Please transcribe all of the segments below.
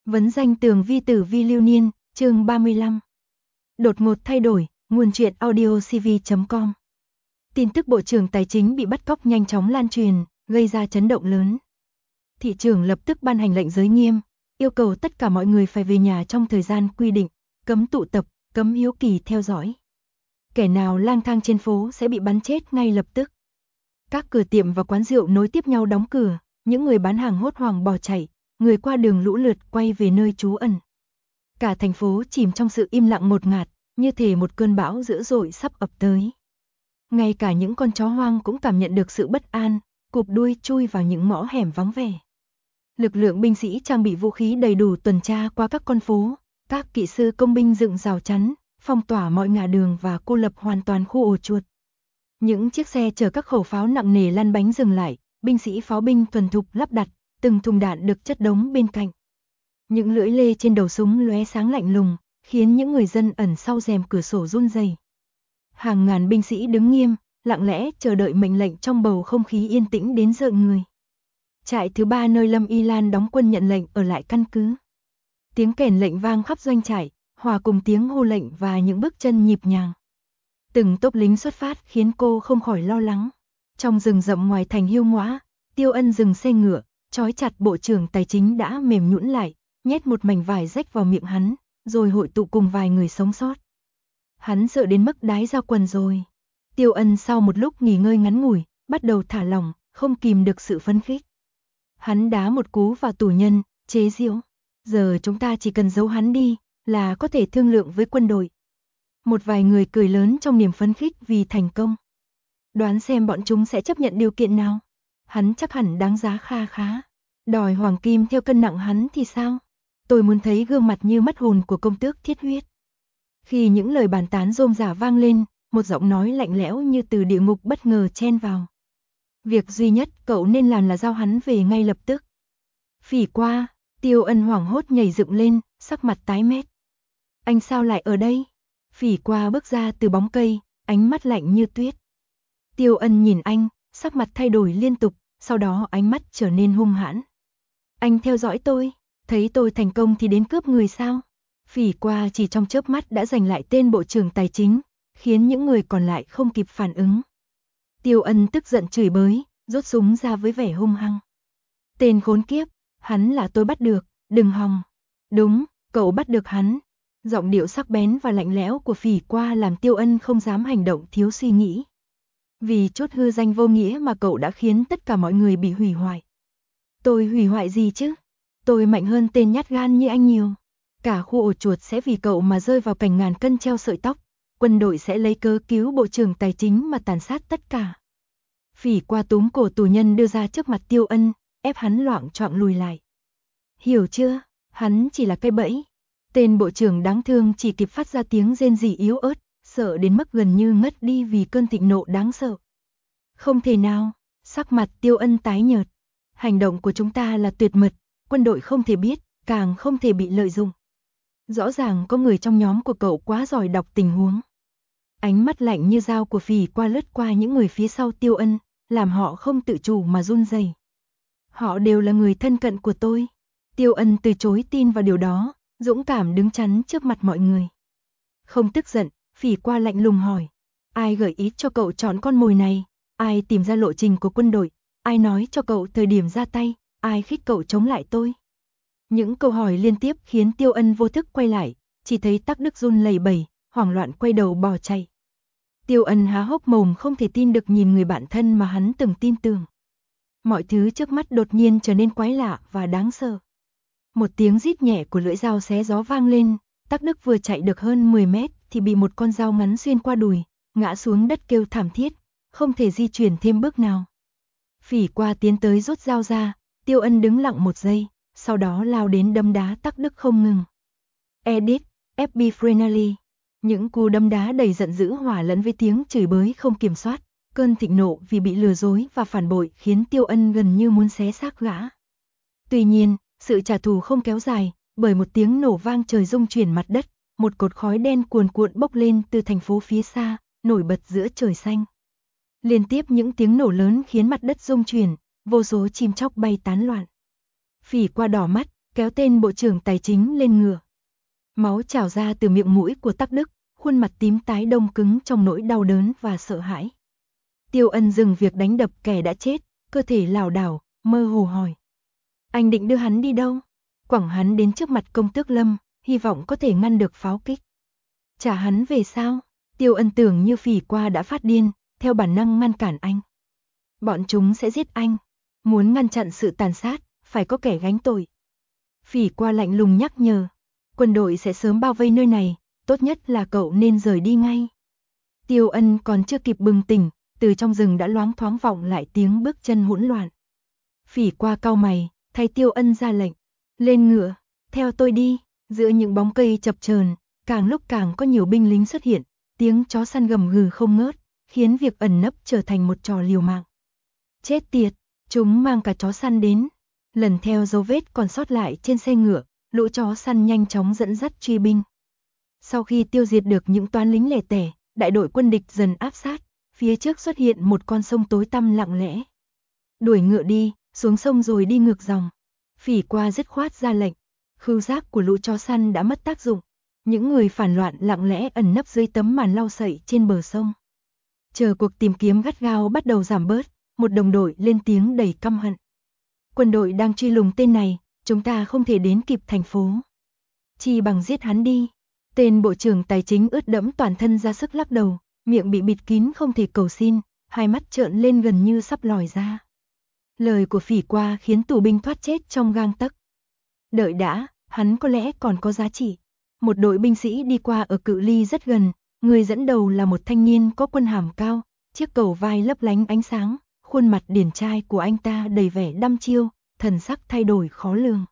Vấn danh tường vi tử vi lưu niên, chương 35. Đột ngột thay đổi, nguồn truyện audio cv.com. Tin tức Bộ trưởng Tài chính bị bắt cóc nhanh chóng lan truyền, gây ra chấn động lớn. Thị trưởng lập tức ban hành lệnh giới nghiêm, yêu cầu tất cả mọi người phải về nhà trong thời gian quy định, cấm tụ tập, cấm hiếu kỳ theo dõi. Kẻ nào lang thang trên phố sẽ bị bắn chết ngay lập tức. Các cửa tiệm và quán rượu nối tiếp nhau đóng cửa, những người bán hàng hốt hoảng bỏ chạy, người qua đường lũ lượt quay về nơi trú ẩn. Cả thành phố chìm trong sự im lặng ngột ngạt, như thể một cơn bão dữ dội sắp ập tới. Ngay cả những con chó hoang cũng cảm nhận được sự bất an, cụp đuôi chui vào những ngõ hẻm vắng vẻ. Lực lượng binh sĩ trang bị vũ khí đầy đủ tuần tra qua các con phố, các kỹ sư công binh dựng rào chắn, phong tỏa mọi ngả đường và cô lập hoàn toàn khu ổ chuột. Những chiếc xe chở các khẩu pháo nặng nề lăn bánh dừng lại, binh sĩ pháo binh thuần thục lắp đặt, từng thùng đạn được chất đống bên cạnh. Những lưỡi lê trên đầu súng lóe sáng lạnh lùng, khiến những người dân ẩn sau rèm cửa sổ run rẩy. Hàng ngàn binh sĩ đứng nghiêm, lặng lẽ chờ đợi mệnh lệnh trong bầu không khí yên tĩnh đến rợn người. Trại thứ 3 nơi Lâm Y Lan đóng quân nhận lệnh ở lại căn cứ. Tiếng kèn lệnh vang khắp doanh trại, hòa cùng tiếng hô lệnh và những bước chân nhịp nhàng. Từng tốp lính xuất phát khiến cô không khỏi lo lắng. Trong rừng rậm ngoài thành Hiêu Ngõa, Tiêu Ân dừng xe ngựa, trói chặt Bộ trưởng Tài chính đã mềm nhũn lại, nhét một mảnh vải rách vào miệng hắn, rồi hội tụ cùng vài người sống sót. Hắn sợ đến mức đái ra quần rồi. Tiêu Ân sau một lúc nghỉ ngơi ngắn ngủi, bắt đầu thả lỏng, không kìm được sự phấn khích. Hắn đá một cú vào tù nhân, chế giễu. Giờ chúng ta chỉ cần giấu hắn đi, là có thể thương lượng với quân đội. Một vài người cười lớn trong niềm phấn khích vì thành công. Đoán xem bọn chúng sẽ chấp nhận điều kiện nào? Hắn chắc hẳn đáng giá kha khá. Đòi hoàng kim theo cân nặng hắn thì sao? Tôi muốn thấy gương mặt như mất hồn của công tước Thiết Huyết. Khi những lời bàn tán rôm rả vang lên, một giọng nói lạnh lẽo như từ địa ngục bất ngờ chen vào. Việc duy nhất cậu nên làm là giao hắn về ngay lập tức. Phỉ qua, Tiêu Ân hoảng hốt nhảy dựng lên, sắc mặt tái mét. Anh sao lại ở đây? Phỉ qua bước ra từ bóng cây, ánh mắt lạnh như tuyết. Tiêu Ân nhìn anh, sắc mặt thay đổi liên tục, sau đó ánh mắt trở nên hung hãn. Anh theo dõi tôi, thấy tôi thành công thì đến cướp người sao? Phỉ qua chỉ trong chớp mắt đã giành lại tên Bộ trưởng Tài chính, khiến những người còn lại không kịp phản ứng. Tiêu Ân tức giận chửi bới, rút súng ra với vẻ hung hăng. Tên khốn kiếp, hắn là tôi bắt được, đừng hòng. Đúng, cậu bắt được hắn. Giọng điệu sắc bén và lạnh lẽo của Phỉ qua làm Tiêu Ân không dám hành động thiếu suy nghĩ. Vì chút hư danh vô nghĩa mà cậu đã khiến tất cả mọi người bị hủy hoại. Tôi hủy hoại gì chứ? Tôi mạnh hơn tên nhát gan như anh nhiều. Cả khu ổ chuột sẽ vì cậu mà rơi vào cảnh ngàn cân treo sợi tóc. Quân đội sẽ lấy cớ cứu Bộ trưởng Tài chính mà tàn sát tất cả. Phỉ qua túm cổ tù nhân đưa ra trước mặt Tiêu Ân, ép hắn loạng choạng lùi lại. Hiểu chưa? Hắn chỉ là cây bẫy. Tên bộ trưởng đáng thương chỉ kịp phát ra tiếng rên rỉ yếu ớt, sợ đến mức gần như ngất đi vì cơn thịnh nộ đáng sợ. Không thể nào, sắc mặt Tiêu Ân tái nhợt. Hành động của chúng ta là tuyệt mật, quân đội không thể biết, càng không thể bị lợi dụng. Rõ ràng có người trong nhóm của cậu quá giỏi đọc tình huống. Ánh mắt lạnh như dao của Phỉ qua lướt qua những người phía sau Tiêu Ân, làm họ không tự chủ mà run rẩy. Họ đều là người thân cận của tôi. Tiêu Ân từ chối tin vào điều đó, dũng cảm đứng chắn trước mặt mọi người. Không tức giận, Phỉ qua lạnh lùng hỏi. Ai gợi ý cho cậu chọn con mồi này? Ai tìm ra lộ trình của quân đội? Ai nói cho cậu thời điểm ra tay? Ai khích cậu chống lại tôi? Những câu hỏi liên tiếp khiến Tiêu Ân vô thức quay lại, chỉ thấy Tắc Đức run lẩy bẩy, hoảng loạn quay đầu bỏ chạy. Tiêu Ân há hốc mồm không thể tin được nhìn người bạn thân mà hắn từng tin tưởng. Mọi thứ trước mắt đột nhiên trở nên quái lạ và đáng sợ. Một tiếng rít nhẹ của lưỡi dao xé gió vang lên, Tắc Đức vừa chạy được hơn 10 mét thì bị một con dao ngắn xuyên qua đùi, ngã xuống đất kêu thảm thiết, không thể di chuyển thêm bước nào. Phỉ qua tiến tới rút dao ra, Tiêu Ân đứng lặng một giây, sau đó lao đến đấm đá Tắc Đức không ngừng. Edit, FB Friendly. Những cú đấm đá đầy giận dữ hòa lẫn với tiếng chửi bới không kiểm soát, cơn thịnh nộ vì bị lừa dối và phản bội khiến Tiêu Ân gần như muốn xé xác gã. Tuy nhiên, sự trả thù không kéo dài, bởi một tiếng nổ vang trời rung chuyển mặt đất, một cột khói đen cuồn cuộn bốc lên từ thành phố phía xa, nổi bật giữa trời xanh. Liên tiếp những tiếng nổ lớn khiến mặt đất rung chuyển, vô số chim chóc bay tán loạn. Phỉ qua đỏ mắt, kéo tên bộ trưởng tài chính lên ngựa. Máu trào ra từ miệng mũi của Tắc Đức, khuôn mặt tím tái đông cứng trong nỗi đau đớn và sợ hãi. Tiêu Ân dừng việc đánh đập kẻ đã chết, cơ thể lảo đảo, mơ hồ hỏi. Anh định đưa hắn đi đâu? Quẳng hắn đến trước mặt công tước Lâm, hy vọng có thể ngăn được pháo kích. Trả hắn về sao? Tiêu Ân tưởng như Phỉ Qua đã phát điên, theo bản năng ngăn cản anh. Bọn chúng sẽ giết anh. Muốn ngăn chặn sự tàn sát, phải có kẻ gánh tội. Phỉ Qua lạnh lùng nhắc nhở. Quân đội sẽ sớm bao vây nơi này, tốt nhất là cậu nên rời đi ngay. Tiêu Ân còn chưa kịp bừng tỉnh, từ trong rừng đã loáng thoáng vọng lại tiếng bước chân hỗn loạn. Phỉ Qua cau mày, thay Tiêu Ân ra lệnh. Lên ngựa, theo tôi đi. Giữa những bóng cây chập chờn, càng lúc càng có nhiều binh lính xuất hiện, tiếng chó săn gầm gừ không ngớt, khiến việc ẩn nấp trở thành một trò liều mạng. Chết tiệt, chúng mang cả chó săn đến. Lần theo dấu vết còn sót lại trên xe ngựa, lũ chó săn nhanh chóng dẫn dắt truy binh. Sau khi tiêu diệt được những toán lính lẻ tẻ, đại đội quân địch dần áp sát, phía trước xuất hiện một con sông tối tăm lặng lẽ. Đuổi ngựa đi, xuống sông rồi đi ngược dòng. Phỉ Qua dứt khoát ra lệnh. Khứu giác của lũ chó săn đã mất tác dụng. Những người phản loạn lặng lẽ ẩn nấp dưới tấm màn lau sậy trên bờ sông. Chờ cuộc tìm kiếm gắt gao bắt đầu giảm bớt, một đồng đội lên tiếng đầy căm hận. Quân đội đang truy lùng tên này, chúng ta không thể đến kịp thành phố. Chi bằng giết hắn đi. Tên bộ trưởng tài chính ướt đẫm toàn thân ra sức lắc đầu, miệng bị bịt kín không thể cầu xin, hai mắt trợn lên gần như sắp lòi ra. Lời của Phỉ Qua khiến tù binh thoát chết trong gang tấc. Đợi đã, hắn có lẽ còn có giá trị. Một đội binh sĩ đi qua ở cự ly rất gần, người dẫn đầu là một thanh niên có quân hàm cao, chiếc cầu vai lấp lánh ánh sáng, khuôn mặt điển trai của anh ta đầy vẻ đăm chiêu, thần sắc thay đổi khó lường.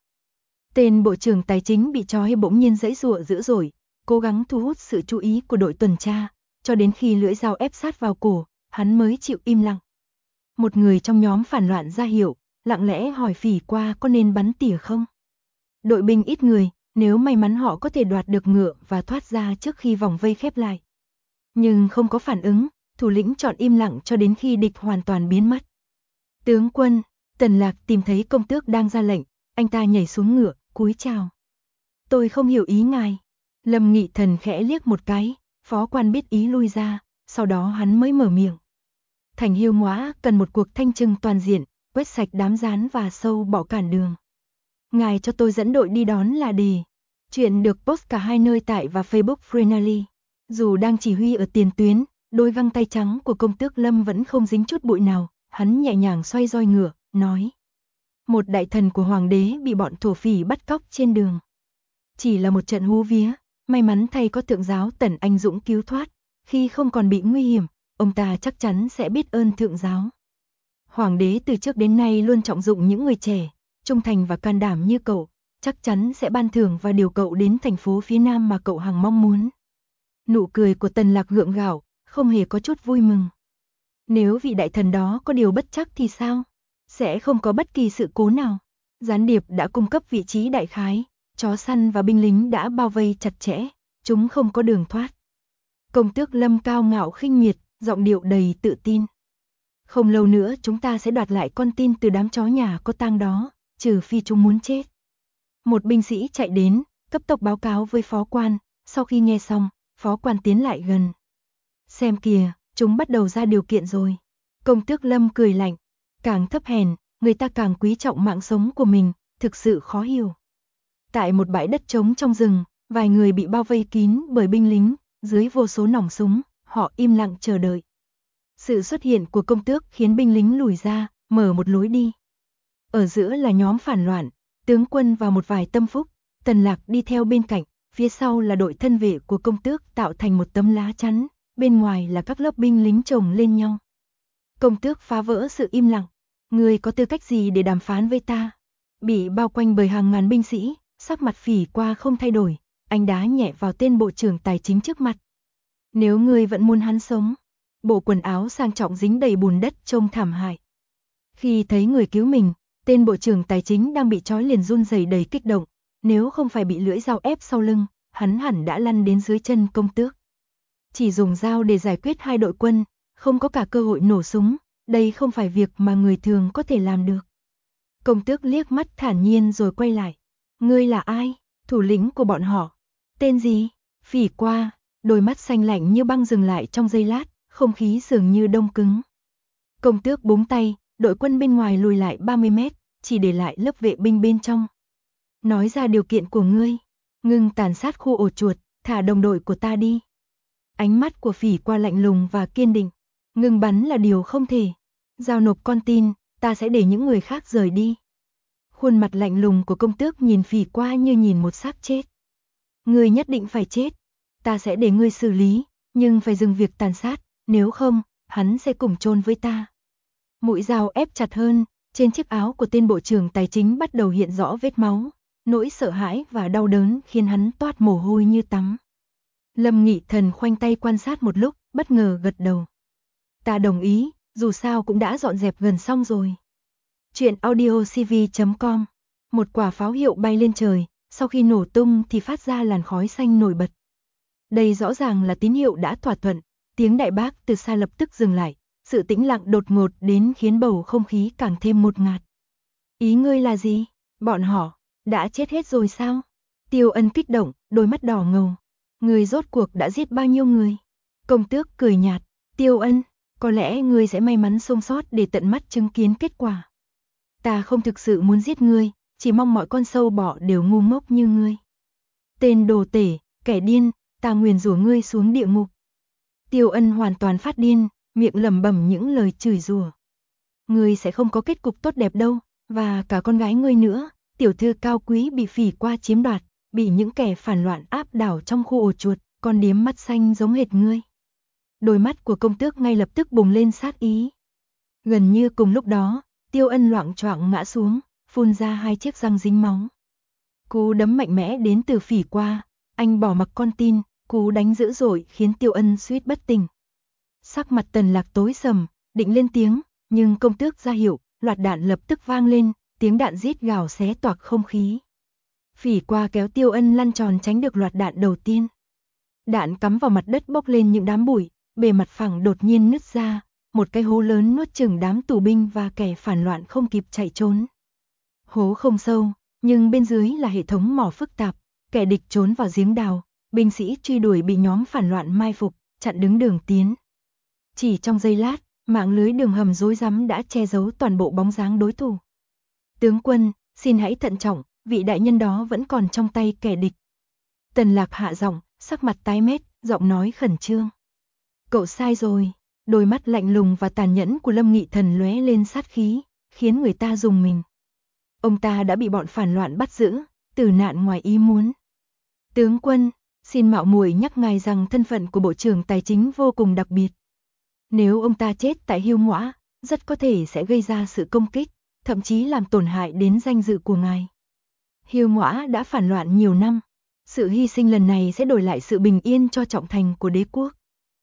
Tên bộ trưởng tài chính bị trói bỗng nhiên giãy giụa dữ dội, cố gắng thu hút sự chú ý của đội tuần tra, cho đến khi lưỡi dao ép sát vào cổ, hắn mới chịu im lặng. Một người trong nhóm phản loạn ra hiệu, lặng lẽ hỏi Phỉ Qua có nên bắn tỉa không? Đội binh ít người, nếu may mắn họ có thể đoạt được ngựa và thoát ra trước khi vòng vây khép lại. Nhưng không có phản ứng, thủ lĩnh chọn im lặng cho đến khi địch hoàn toàn biến mất. Tướng quân, Tần Lạc tìm thấy công tước đang ra lệnh, anh ta nhảy xuống ngựa, cúi chào. Tôi không hiểu ý ngài. Lâm Nghị Thần khẽ liếc một cái, phó quan biết ý lui ra, sau đó hắn mới mở miệng. Thành Hiêu Ngõa cần một cuộc thanh trừng toàn diện, quét sạch đám gián và sâu bỏ cản đường. Ngài cho tôi dẫn đội đi đón là đề. Chuyện được post cả hai nơi tại và Facebook Frenally. Dù đang chỉ huy ở tiền tuyến, đôi găng tay trắng của công tước Lâm vẫn không dính chút bụi nào, hắn nhẹ nhàng xoay roi ngựa, nói. Một đại thần của hoàng đế bị bọn thổ phỉ bắt cóc trên đường. Chỉ là một trận hú vía, may mắn thay có thượng giáo Tần anh dũng cứu thoát, khi không còn bị nguy hiểm, ông ta chắc chắn sẽ biết ơn thượng giáo. Hoàng đế từ trước đến nay luôn trọng dụng những người trẻ, trung thành và can đảm như cậu, chắc chắn sẽ ban thưởng và điều cậu đến thành phố phía Nam mà cậu hằng mong muốn. Nụ cười của Tần Lạc gượng gạo, không hề có chút vui mừng. Nếu vị đại thần đó có điều bất trắc thì sao? Sẽ không có bất kỳ sự cố nào. Gián điệp đã cung cấp vị trí đại khái, chó săn và binh lính đã bao vây chặt chẽ, chúng không có đường thoát. Công tước Lâm cao ngạo khinh miệt, giọng điệu đầy tự tin. Không lâu nữa chúng ta sẽ đoạt lại con tin từ đám chó nhà có tang đó, trừ phi chúng muốn chết. Một binh sĩ chạy đến, cấp tốc báo cáo với phó quan, sau khi nghe xong, phó quan tiến lại gần. Xem kìa, chúng bắt đầu ra điều kiện rồi. Công tước Lâm cười lạnh, càng thấp hèn, người ta càng quý trọng mạng sống của mình, thực sự khó hiểu. Tại một bãi đất trống trong rừng, vài người bị bao vây kín bởi binh lính, dưới vô số nòng súng, họ im lặng chờ đợi. Sự xuất hiện của công tước khiến binh lính lùi ra, mở một lối đi. Ở giữa là nhóm phản loạn, tướng quân và một vài tâm phúc, Tần Lạc đi theo bên cạnh, phía sau là đội thân vệ của công tước tạo thành một tấm lá chắn, bên ngoài là các lớp binh lính chồng lên nhau. Công tước phá vỡ sự im lặng, người có tư cách gì để đàm phán với ta? Bị bao quanh bởi hàng ngàn binh sĩ, sắc mặt Phỉ Qua không thay đổi, anh đá nhẹ vào tên bộ trưởng tài chính trước mặt. Nếu người vẫn muốn hắn sống, bộ quần áo sang trọng dính đầy bùn đất trông thảm hại. Khi thấy người cứu mình, tên bộ trưởng tài chính đang bị trói liền run rẩy đầy kích động, nếu không phải bị lưỡi dao ép sau lưng, hắn hẳn đã lăn đến dưới chân công tước. Chỉ dùng dao để giải quyết hai đội quân, không có cả cơ hội nổ súng, đây không phải việc mà người thường có thể làm được. Công tước liếc mắt thản nhiên rồi quay lại. Ngươi là ai? Thủ lĩnh của bọn họ. Tên gì? Phỉ Qua. Đôi mắt xanh lạnh như băng dừng lại trong giây lát, không khí dường như đông cứng. Công tước búng tay, đội quân bên ngoài lùi lại 30 mét, chỉ để lại lớp vệ binh bên trong. Nói ra điều kiện của ngươi. Ngừng tàn sát khu ổ chuột, thả đồng đội của ta đi. Ánh mắt của Phỉ Qua lạnh lùng và kiên định. Ngừng bắn là điều không thể. Giao nộp con tin, ta sẽ để những người khác rời đi. Khuôn mặt lạnh lùng của công tước nhìn Phỉ Qua như nhìn một xác chết. Ngươi nhất định phải chết. Ta sẽ để ngươi xử lý, nhưng phải dừng việc tàn sát, nếu không, hắn sẽ cùng chôn với ta. Mũi dao ép chặt hơn, trên chiếc áo của tên bộ trưởng tài chính bắt đầu hiện rõ vết máu. Nỗi sợ hãi và đau đớn khiến hắn toát mồ hôi như tắm. Lâm Nghị Thần khoanh tay quan sát một lúc, bất ngờ gật đầu. Ta đồng ý, dù sao cũng đã dọn dẹp gần xong rồi. Chuyện audiocv.com. Một quả pháo hiệu bay lên trời, sau khi nổ tung thì phát ra làn khói xanh nổi bật. Đây rõ ràng là tín hiệu đã thỏa thuận, tiếng đại bác từ xa lập tức dừng lại, sự tĩnh lặng đột ngột đến khiến bầu không khí càng thêm ngột ngạt. Ý ngươi là gì? Bọn họ đã chết hết rồi sao? Tiêu Ân kích động, đôi mắt đỏ ngầu. Ngươi rốt cuộc đã giết bao nhiêu người? Công tước cười nhạt. Tiêu Ân, có lẽ ngươi sẽ may mắn sống sót để tận mắt chứng kiến kết quả. Ta không thực sự muốn giết ngươi, chỉ mong mọi con sâu bọ đều ngu ngốc như ngươi. Tên đồ tể, kẻ điên, ta nguyền rủa ngươi xuống địa ngục. Tiêu Ân hoàn toàn phát điên, miệng lẩm bẩm những lời chửi rủa. Ngươi sẽ không có kết cục tốt đẹp đâu, và cả con gái ngươi nữa, tiểu thư cao quý bị Phỉ Qua chiếm đoạt, bị những kẻ phản loạn áp đảo trong khu ổ chuột, con điếm mắt xanh giống hệt ngươi. Đôi mắt của công tước ngay lập tức bùng lên sát ý. Gần như cùng lúc đó, Tiêu Ân loạng choạng ngã xuống, phun ra 2 chiếc răng dính máu. Cú đấm mạnh mẽ đến từ Phỉ Qua, anh bỏ mặc con tin, cú đánh dữ dội khiến Tiêu Ân suýt bất tỉnh. Sắc mặt Tần Lạc tối sầm, định lên tiếng, nhưng công tước ra hiệu, loạt đạn lập tức vang lên, tiếng đạn rít gào xé toạc không khí. Phỉ Qua kéo Tiêu Ân lăn tròn tránh được loạt đạn đầu tiên. Đạn cắm vào mặt đất bốc lên những đám bụi, bề mặt phẳng đột nhiên nứt ra, một cái hố lớn nuốt chửng đám tù binh và kẻ phản loạn không kịp chạy trốn. Hố không sâu, nhưng bên dưới là hệ thống mỏ phức tạp, kẻ địch trốn vào giếng đào, binh sĩ truy đuổi bị nhóm phản loạn mai phục, chặn đứng đường tiến. Chỉ trong giây lát, mạng lưới đường hầm rối rắm đã che giấu toàn bộ bóng dáng đối thủ. Tướng quân, xin hãy thận trọng, vị đại nhân đó vẫn còn trong tay kẻ địch. Tần Lạc hạ giọng, sắc mặt tái mét, giọng nói khẩn trương. Cậu sai rồi. Đôi mắt lạnh lùng và tàn nhẫn của Lâm Nghị Thần lóe lên sát khí, khiến người ta rùng mình. Ông ta đã bị bọn phản loạn bắt giữ, tử nạn ngoài ý muốn. Tướng quân, xin mạo muội nhắc ngài rằng thân phận của Bộ trưởng Tài chính vô cùng đặc biệt. Nếu ông ta chết tại Hiêu Ngõa, rất có thể sẽ gây ra sự công kích, thậm chí làm tổn hại đến danh dự của ngài. Hiêu Ngõa đã phản loạn nhiều năm, sự hy sinh lần này sẽ đổi lại sự bình yên cho trọng thành của đế quốc.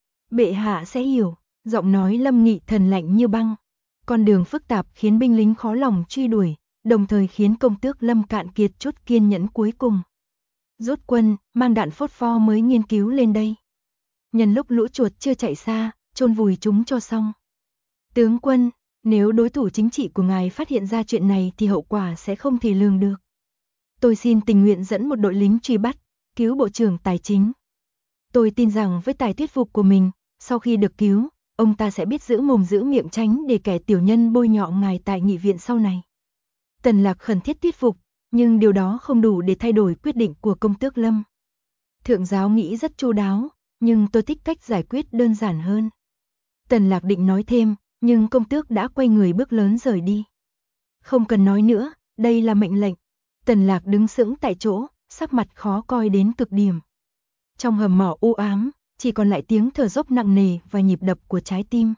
Bệ hạ sẽ hiểu. Giọng nói Lâm Nghị Thần lạnh như băng. Con đường phức tạp khiến binh lính khó lòng truy đuổi, đồng thời khiến công tước Lâm cạn kiệt chút kiên nhẫn cuối cùng. Rút quân, mang đạn phốt pho mới nghiên cứu lên đây. Nhân lúc lũ chuột chưa chạy xa, chôn vùi chúng cho xong. Tướng quân, nếu đối thủ chính trị của ngài phát hiện ra chuyện này thì hậu quả sẽ không thể lường được. Tôi xin tình nguyện dẫn một đội lính truy bắt, cứu Bộ trưởng Tài chính. Tôi tin rằng với tài thuyết phục của mình, sau khi được cứu, ông ta sẽ biết giữ mồm giữ miệng tránh để kẻ tiểu nhân bôi nhọ ngài tại nghị viện sau này. Tần Lạc khẩn thiết thuyết phục, nhưng điều đó không đủ để thay đổi quyết định của công tước Lâm. Thượng giáo nghĩ rất chu đáo, nhưng tôi thích cách giải quyết đơn giản hơn. Tần Lạc định nói thêm, nhưng công tước đã quay người bước lớn rời đi. Không cần nói nữa, đây là mệnh lệnh. Tần Lạc đứng sững tại chỗ, sắc mặt khó coi đến cực điểm. Trong hầm mỏ u ám, chỉ còn lại tiếng thở dốc nặng nề và nhịp đập của trái tim.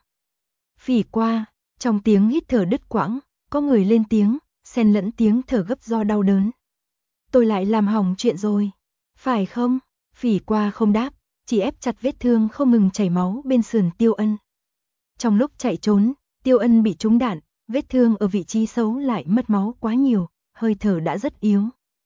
Phỉ Qua, trong tiếng hít thở đứt quãng, có người lên tiếng, xen lẫn tiếng thở gấp do đau đớn. Tôi lại làm hỏng chuyện rồi, phải không? Phỉ Qua không đáp, chỉ ép chặt vết thương không ngừng chảy máu bên sườn Tiêu Ân. Trong lúc chạy trốn, Tiêu Ân bị trúng đạn, vết thương ở vị trí xấu lại mất máu quá nhiều, hơi thở đã rất yếu.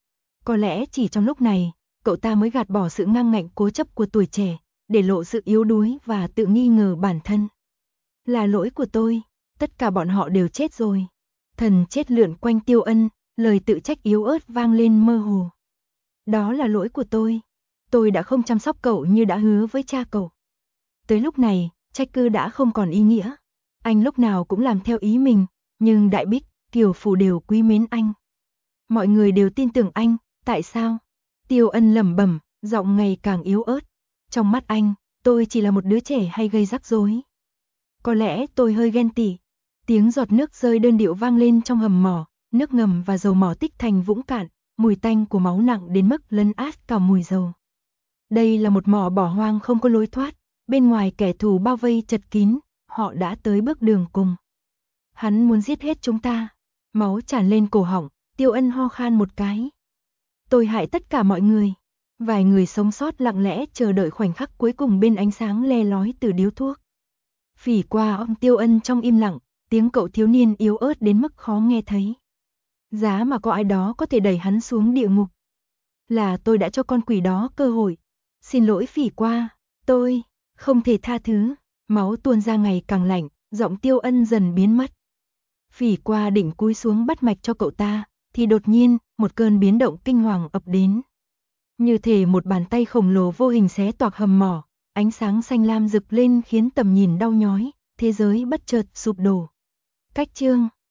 Có lẽ chỉ trong lúc này, cậu ta mới gạt bỏ sự ngang ngạnh cố chấp của tuổi trẻ, để lộ sự yếu đuối và tự nghi ngờ bản thân. Là lỗi của tôi, tất cả bọn họ đều chết rồi. Thần chết lượn quanh Tiêu Ân, Lời tự trách yếu ớt vang lên mơ hồ. Đó là lỗi của tôi đã không chăm sóc cậu như đã hứa với cha cậu. Tới lúc này, trách cứ đã không còn ý nghĩa. Anh lúc nào cũng làm theo ý mình, nhưng Đại Bích, Kiều Phủ đều quý mến anh. Mọi người đều tin tưởng anh, tại sao? Tiêu Ân lẩm bẩm, giọng ngày càng yếu ớt. Trong mắt anh, tôi chỉ là một đứa trẻ hay gây rắc rối. Có lẽ tôi hơi ghen tị. Tiếng giọt nước rơi đơn điệu vang lên trong hầm mỏ, nước ngầm và dầu mỏ tích thành vũng cạn, mùi tanh của máu nặng đến mức lấn át cả mùi dầu. Đây là một mỏ bỏ hoang không có lối thoát, bên ngoài kẻ thù bao vây chật kín, họ đã tới bước đường cùng. Hắn muốn giết hết chúng ta. Máu tràn lên cổ họng, Tiêu Ân ho khan một cái. Tôi hại tất cả mọi người. Vài người sống sót lặng lẽ chờ đợi khoảnh khắc cuối cùng bên ánh sáng le lói từ điếu thuốc. Phỉ qua ông Tiêu Ân trong im lặng, tiếng cậu thiếu niên yếu ớt đến mức khó nghe thấy. Giá mà có ai đó có thể đẩy hắn xuống địa ngục. Là tôi đã cho con quỷ đó cơ hội. Xin lỗi Phỉ qua, tôi không thể tha thứ. Máu tuôn ra ngày càng lạnh, giọng Tiêu Ân dần biến mất. Phỉ qua định cúi xuống bắt mạch cho cậu ta, thì đột nhiên, một cơn biến động kinh hoàng ập đến. Như thể một bàn tay khổng lồ vô hình xé toạc hầm mỏ, ánh sáng xanh lam rực lên khiến tầm nhìn đau nhói, thế giới bất chợt sụp đổ. Cách chương